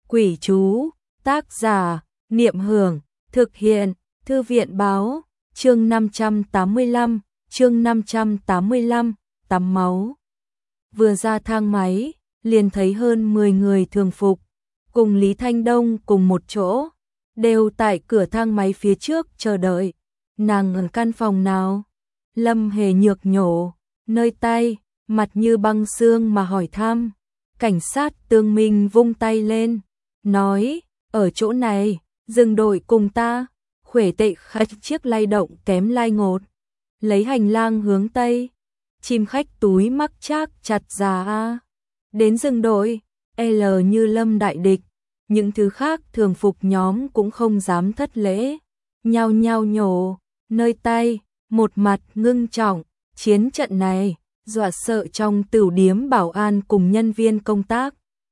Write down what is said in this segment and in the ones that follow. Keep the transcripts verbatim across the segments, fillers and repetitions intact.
Quỷ chú, tác giả, Niệm Hưởng, thực hiện, Thư viện báo, chương năm trăm tám mươi lăm, chương năm trăm tám mươi lăm, tắm máu. Vừa ra thang máy, liền thấy hơn mười người thường phục, cùng Lý Thanh Đông cùng một chỗ, đều tại cửa thang máy phía trước chờ đợi. Nàng ở căn phòng nào? Lâm Hề Nhược nhổ, nơi tay, mặt như băng xương mà hỏi thăm. Cảnh sát Tương Minh vung tay lên, nói, ở chỗ này, dừng đội cùng ta. Khuể Tệ khách chiếc lay động kém lai ngột, lấy hành lang hướng tây. Chim khách túi mắc chác chặt già a. Đến dừng đội, L như lâm đại địch, những thứ khác thường phục nhóm cũng không dám thất lễ, nhao nhao nhổ, nơi tay, một mặt ngưng trọng. Chiến trận này dọa sợ trong tửu điếm bảo an cùng nhân viên công tác.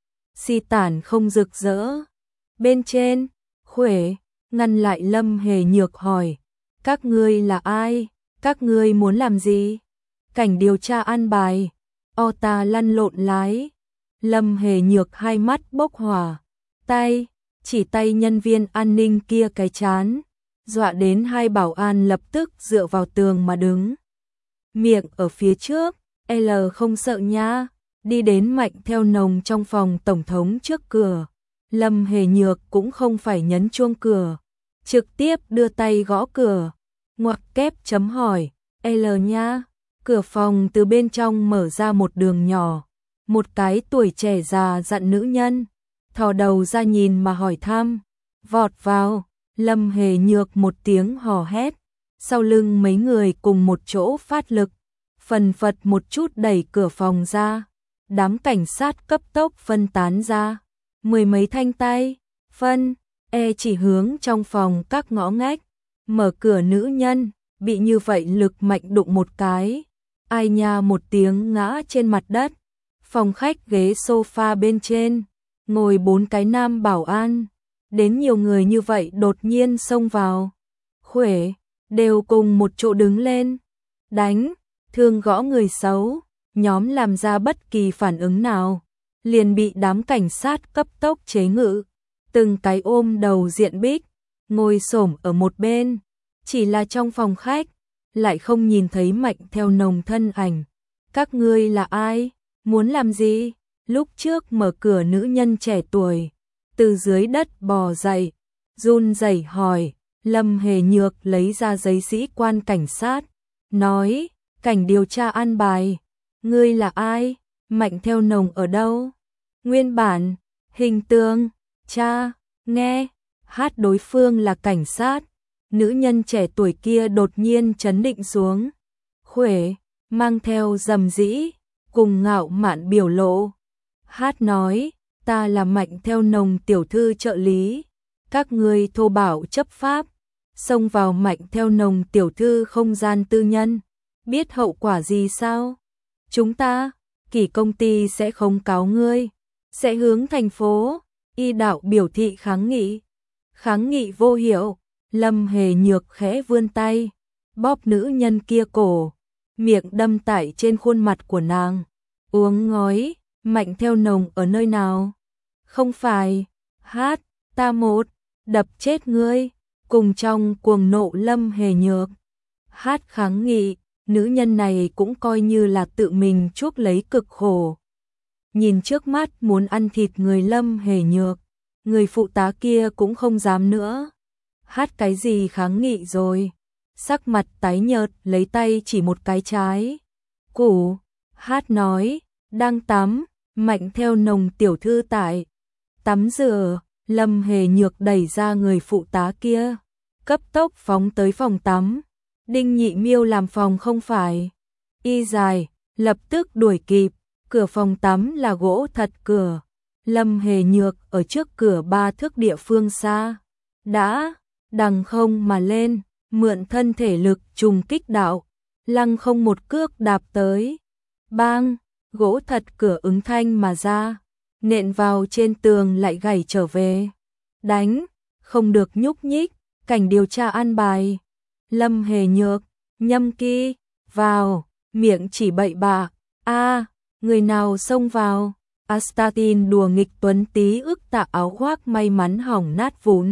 Si tản không rực rỡ. Bên trên, Khuể ngăn lại Lâm Hề Nhược hỏi, các ngươi là ai? Các ngươi muốn làm gì? Cảnh điều tra an bài. O ta lăn lộn lái. Lâm Hề Nhược hai mắt bốc hỏa, tay, chỉ tay nhân viên an ninh kia cái chán, dọa đến hai bảo an lập tức dựa vào tường mà đứng. Miệng ở phía trước, L không sợ nha, đi đến Mạnh Theo Nồng trong phòng tổng thống trước cửa. Lâm Hề Nhược cũng không phải nhấn chuông cửa, trực tiếp đưa tay gõ cửa, ngoặc kép chấm hỏi, L nha. Cửa phòng từ bên trong mở ra một đường nhỏ, một cái tuổi trẻ già dặn nữ nhân, thò đầu ra nhìn mà hỏi thăm. Vọt vào, Lâm Hề Nhược một tiếng hò hét, sau lưng mấy người cùng một chỗ phát lực, phần phật một chút đẩy cửa phòng ra. Đám cảnh sát cấp tốc phân tán ra, mười mấy thanh tay, phân, e chỉ hướng trong phòng các ngõ ngách. Mở cửa nữ nhân, bị như vậy lực mạnh đụng một cái, ai nha một tiếng ngã trên mặt đất. Phòng khách ghế sofa bên trên, ngồi bốn cái nam bảo an. Đến nhiều người như vậy đột nhiên xông vào. Khuể, đều cùng một chỗ đứng lên. Đánh, thương gõ người xấu. Nhóm làm ra bất kỳ phản ứng nào, liền bị đám cảnh sát cấp tốc chế ngự. Từng cái ôm đầu diện bích, ngồi xổm ở một bên. Chỉ là trong phòng khách, lại không nhìn thấy Mạnh Theo Nồng thân ảnh. Các ngươi là ai? Muốn làm gì? Lúc trước mở cửa nữ nhân trẻ tuổi, từ dưới đất bò dậy, run rẩy hỏi. Lâm Hề Nhược lấy ra giấy sĩ quan cảnh sát, nói, cảnh điều tra an bài. Ngươi là ai? Mạnh Theo Nồng ở đâu? Nguyên bản, hình tượng, cha, nghe, hát đối phương là cảnh sát. Nữ nhân trẻ tuổi kia đột nhiên chấn định xuống. Khuể, mang theo dầm dĩ, cùng ngạo mạn biểu lộ. Hát nói, ta là Mạnh Theo Nồng tiểu thư trợ lý. Các ngươi thô bạo chấp pháp, xông vào Mạnh Theo Nồng tiểu thư không gian tư nhân. Biết hậu quả gì sao? Chúng ta, Kỷ công ty sẽ không cáo ngươi, sẽ hướng thành phố y đạo biểu thị kháng nghị. Kháng nghị vô hiệu. Lâm Hề Nhược khẽ vươn tay, bóp nữ nhân kia cổ, miệng đâm tại trên khuôn mặt của nàng. Uống ngói, Mạnh Theo Nồng ở nơi nào? Không phải, hát, ta một, đập chết ngươi. Cùng trong cuồng nộ Lâm Hề Nhược hát kháng nghị. Nữ nhân này cũng coi như là tự mình chuốc lấy cực khổ. Nhìn trước mắt muốn ăn thịt người Lâm Hề Nhược, người phụ tá kia cũng không dám nữa. Hát cái gì kháng nghị rồi? Sắc mặt tái nhợt lấy tay chỉ một cái trái. Củ, hát nói, đang tắm. Mạnh Theo Nồng tiểu thư tại tắm rửa. Lâm Hề Nhược đẩy ra người phụ tá kia, cấp tốc phóng tới phòng tắm. Đinh Nhị Miêu làm phòng không phải y dài, lập tức đuổi kịp. Cửa phòng tắm là gỗ thật cửa. Lâm Hề Nhược ở trước cửa ba thước địa phương xa, đã đằng không mà lên, mượn thân thể lực trùng kích đạo, lăng không một cước đạp tới. Bang, gỗ thật cửa ứng thanh mà ra, nện vào trên tường lại gảy trở về. Đánh, không được nhúc nhích, cảnh điều tra an bài. Lâm Hề Nhược, nhâm ki, vào, miệng chỉ bậy bạ. A, người nào xông vào? Astatin đùa nghịch tuấn tí ức tạ áo khoác may mắn hỏng nát vụn.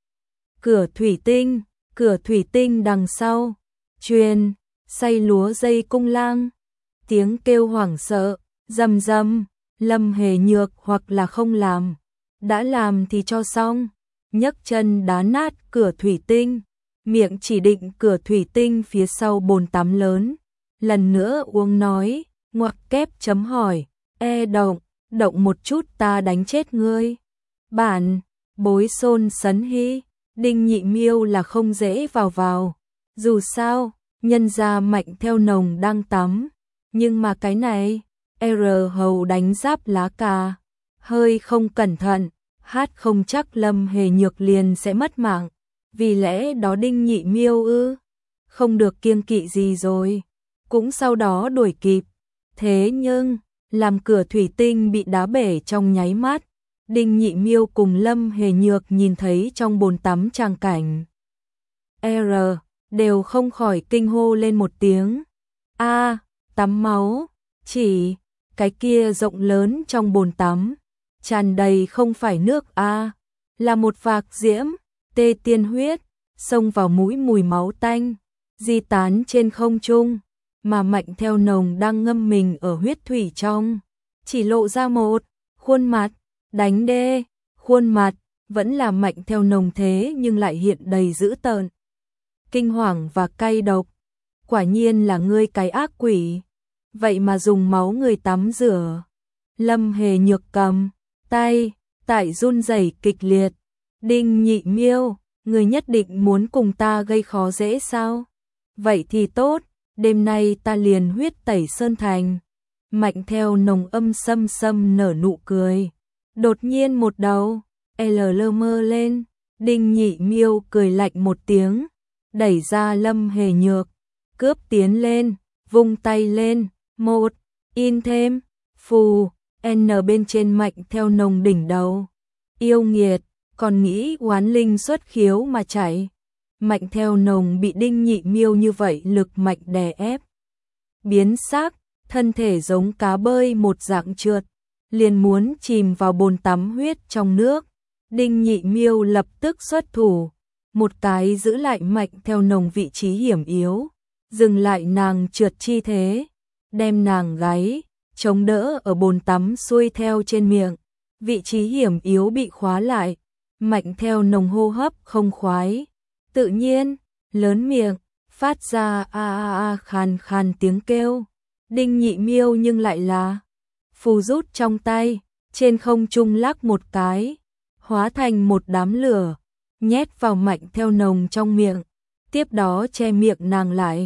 Cửa thủy tinh, cửa thủy tinh đằng sau, truyền, xay lúa dây cung lang. Tiếng kêu hoảng sợ, rầm rầm, Lâm Hề Nhược hoặc là không làm. Đã làm thì cho xong, nhấc chân đá nát cửa thủy tinh, miệng chỉ định cửa thủy tinh phía sau bồn tắm lớn. Lần nữa uống nói, ngoặc kép chấm hỏi, e động, động một chút ta đánh chết ngươi. Bản, bối xôn sấn hy, Đinh Nhị Miêu là không dễ vào vào. Dù sao, nhân gia Mạnh Theo Nồng đang tắm. Nhưng mà cái này, R hầu đánh giáp lá cà. Hơi không cẩn thận, hát không chắc Lâm Hề Nhược liền sẽ mất mạng. Vì lẽ đó Đinh Nhị Miêu ư, không được kiêng kỵ gì rồi. Cũng sau đó đuổi kịp. Thế nhưng, làm cửa thủy tinh bị đá bể trong nháy mắt. Đinh Nhị Miêu cùng Lâm Hề Nhược nhìn thấy trong bồn tắm tràng cảnh. R, đều không khỏi kinh hô lên một tiếng. A, tắm máu, chỉ, cái kia rộng lớn trong bồn tắm. Tràn đầy không phải nước A, là một vạc diễm, tê tiên huyết, xông vào mũi mùi máu tanh, di tán trên không trung. Mà Mạnh Theo Nồng đang ngâm mình ở huyết thủy trong. Chỉ lộ ra một, khuôn mặt. Đánh đê, khuôn mặt, vẫn là Mạnh Theo Nồng thế nhưng lại hiện đầy dữ tợn. Kinh hoàng và cay độc. Quả nhiên là ngươi cái ác quỷ. Vậy mà dùng máu người tắm rửa. Lâm Hề Nhược cầm, tay, tại run rẩy kịch liệt. Đinh Nhị Miêu, ngươi nhất định muốn cùng ta gây khó dễ sao? Vậy thì tốt, đêm nay ta liền huyết tẩy Sơn Thành. Mạnh Theo Nồng âm sâm sâm nở nụ cười. Đột nhiên một đầu, L lơ mơ lên, Đinh Nhị Miêu cười lạnh một tiếng, đẩy ra Lâm Hề Nhược, cướp tiến lên, vung tay lên, một, in thêm, phù, N bên trên Mạnh Theo Nồng đỉnh đầu. Yêu nghiệt, còn nghĩ oán linh xuất khiếu mà chạy. Mạnh Theo Nồng bị Đinh Nhị Miêu như vậy lực mạnh đè ép. Biến sắc, thân thể giống cá bơi một dạng trượt. Liền muốn chìm vào bồn tắm huyết trong nước. Đinh Nhị Miêu lập tức xuất thủ, một cái giữ lại Mạnh Theo Nồng vị trí hiểm yếu, dừng lại nàng trượt chi thế, đem nàng gáy, chống đỡ ở bồn tắm xuôi theo trên miệng. Vị trí hiểm yếu bị khóa lại, Mạnh Theo Nồng hô hấp không khoái, tự nhiên, lớn miệng, phát ra a a a khàn khàn tiếng kêu. Đinh Nhị Miêu nhưng lại là phù rút trong tay, trên không trung lắc một cái, hóa thành một đám lửa, nhét vào Mạnh Theo Nồng trong miệng, tiếp đó che miệng nàng lại.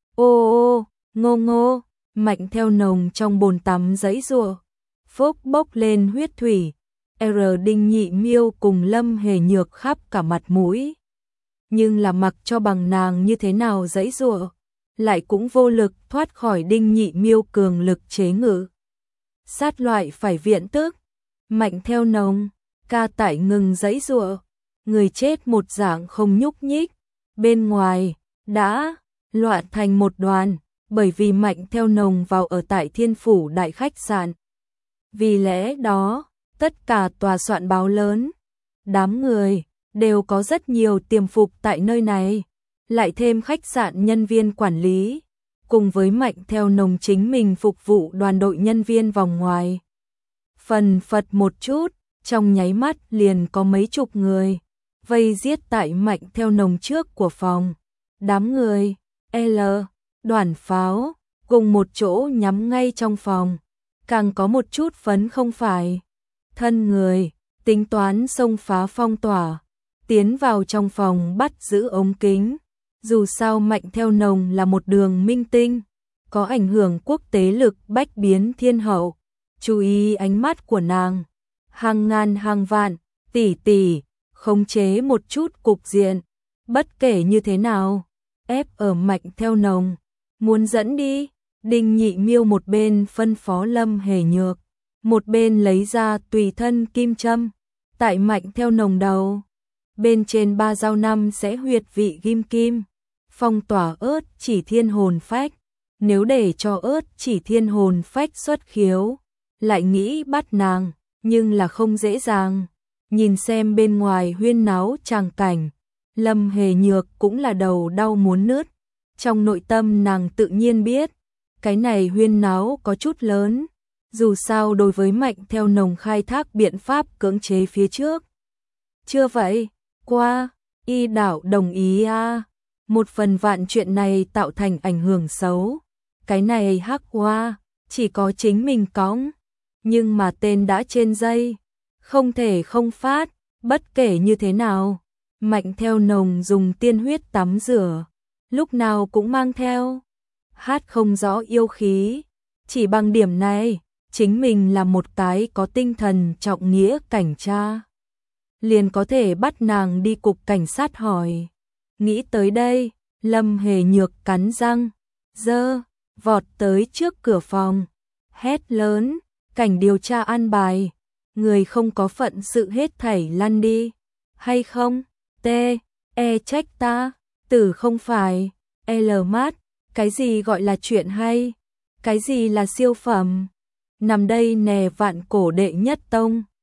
Ô ô, ngô ngô, Mạnh Theo Nồng trong bồn tắm giãy giụa, phốc bốc lên huyết thủy. R Đinh Nhị Miêu cùng Lâm Hề Nhược khắp cả mặt mũi. Nhưng là mặc cho bằng nàng như thế nào giãy giụa, lại cũng vô lực thoát khỏi Đinh Nhị Miêu cường lực chế ngự. Sát loại phải viện tức. Mạnh Theo Nồng, ca tải ngừng giãy giụa, người chết một dạng không nhúc nhích, bên ngoài đã loạn thành một đoàn, bởi vì Mạnh Theo Nồng vào ở tại Thiên Phủ đại khách sạn. Vì lẽ đó, tất cả tòa soạn báo lớn, đám người đều có rất nhiều tiềm phục tại nơi này, lại thêm khách sạn nhân viên quản lý, cùng với Mạnh Theo Nồng chính mình phục vụ đoàn đội nhân viên vòng ngoài. Phần phật một chút, trong nháy mắt liền có mấy chục người vây giết tại Mạnh Theo Nồng trước của phòng. Đám người L, đoàn pháo, cùng một chỗ nhắm ngay trong phòng, càng có một chút phấn không phải. Thân người, tính toán xông phá phong tỏa, tiến vào trong phòng bắt giữ ống kính. Dù sao Mạnh Theo Nồng là một đường minh tinh, có ảnh hưởng quốc tế lực bách biến thiên hậu. Chú ý ánh mắt của nàng, hàng ngàn hàng vạn, tỷ tỷ, khống chế một chút cục diện. Bất kể như thế nào, ép ở Mạnh Theo Nồng, muốn dẫn đi. Đinh Nhị Miêu một bên phân phó Lâm Hề Nhược, một bên lấy ra tùy thân kim châm, tại Mạnh Theo Nồng đầu. Bên trên ba dao năm sẽ huyệt vị ghim kim, phong tỏa ớt chỉ thiên hồn phách. Nếu để cho ớt chỉ thiên hồn phách xuất khiếu, lại nghĩ bắt nàng, nhưng là không dễ dàng. Nhìn xem bên ngoài huyên náo tràng cảnh, Lâm Hề Nhược cũng là đầu đau muốn nứt. Trong nội tâm nàng tự nhiên biết, cái này huyên náo có chút lớn, dù sao đối với Mạnh Theo Nồng khai thác biện pháp cưỡng chế phía trước. Chưa vậy, qua, y đảo đồng ý a. Một phần vạn chuyện này tạo thành ảnh hưởng xấu. Cái này hắc qua, chỉ có chính mình cõng. Nhưng mà tên đã trên dây, không thể không phát, bất kể như thế nào. Mạnh Theo Nồng dùng tiên huyết tắm rửa, lúc nào cũng mang theo. Hát không rõ yêu khí, chỉ bằng điểm này, chính mình là một cái có tinh thần trọng nghĩa cảnh tra. Liền có thể bắt nàng đi cục cảnh sát hỏi. Nghĩ tới đây, Lâm Hề Nhược cắn răng, dơ, vọt tới trước cửa phòng, hét lớn, cảnh điều tra an bài, người không có phận sự hết thảy lăn đi, hay không, t, e trách ta, tử không phải, l mát, cái gì gọi là chuyện hay, cái gì là siêu phẩm, nằm đây nè vạn cổ đệ nhất tông.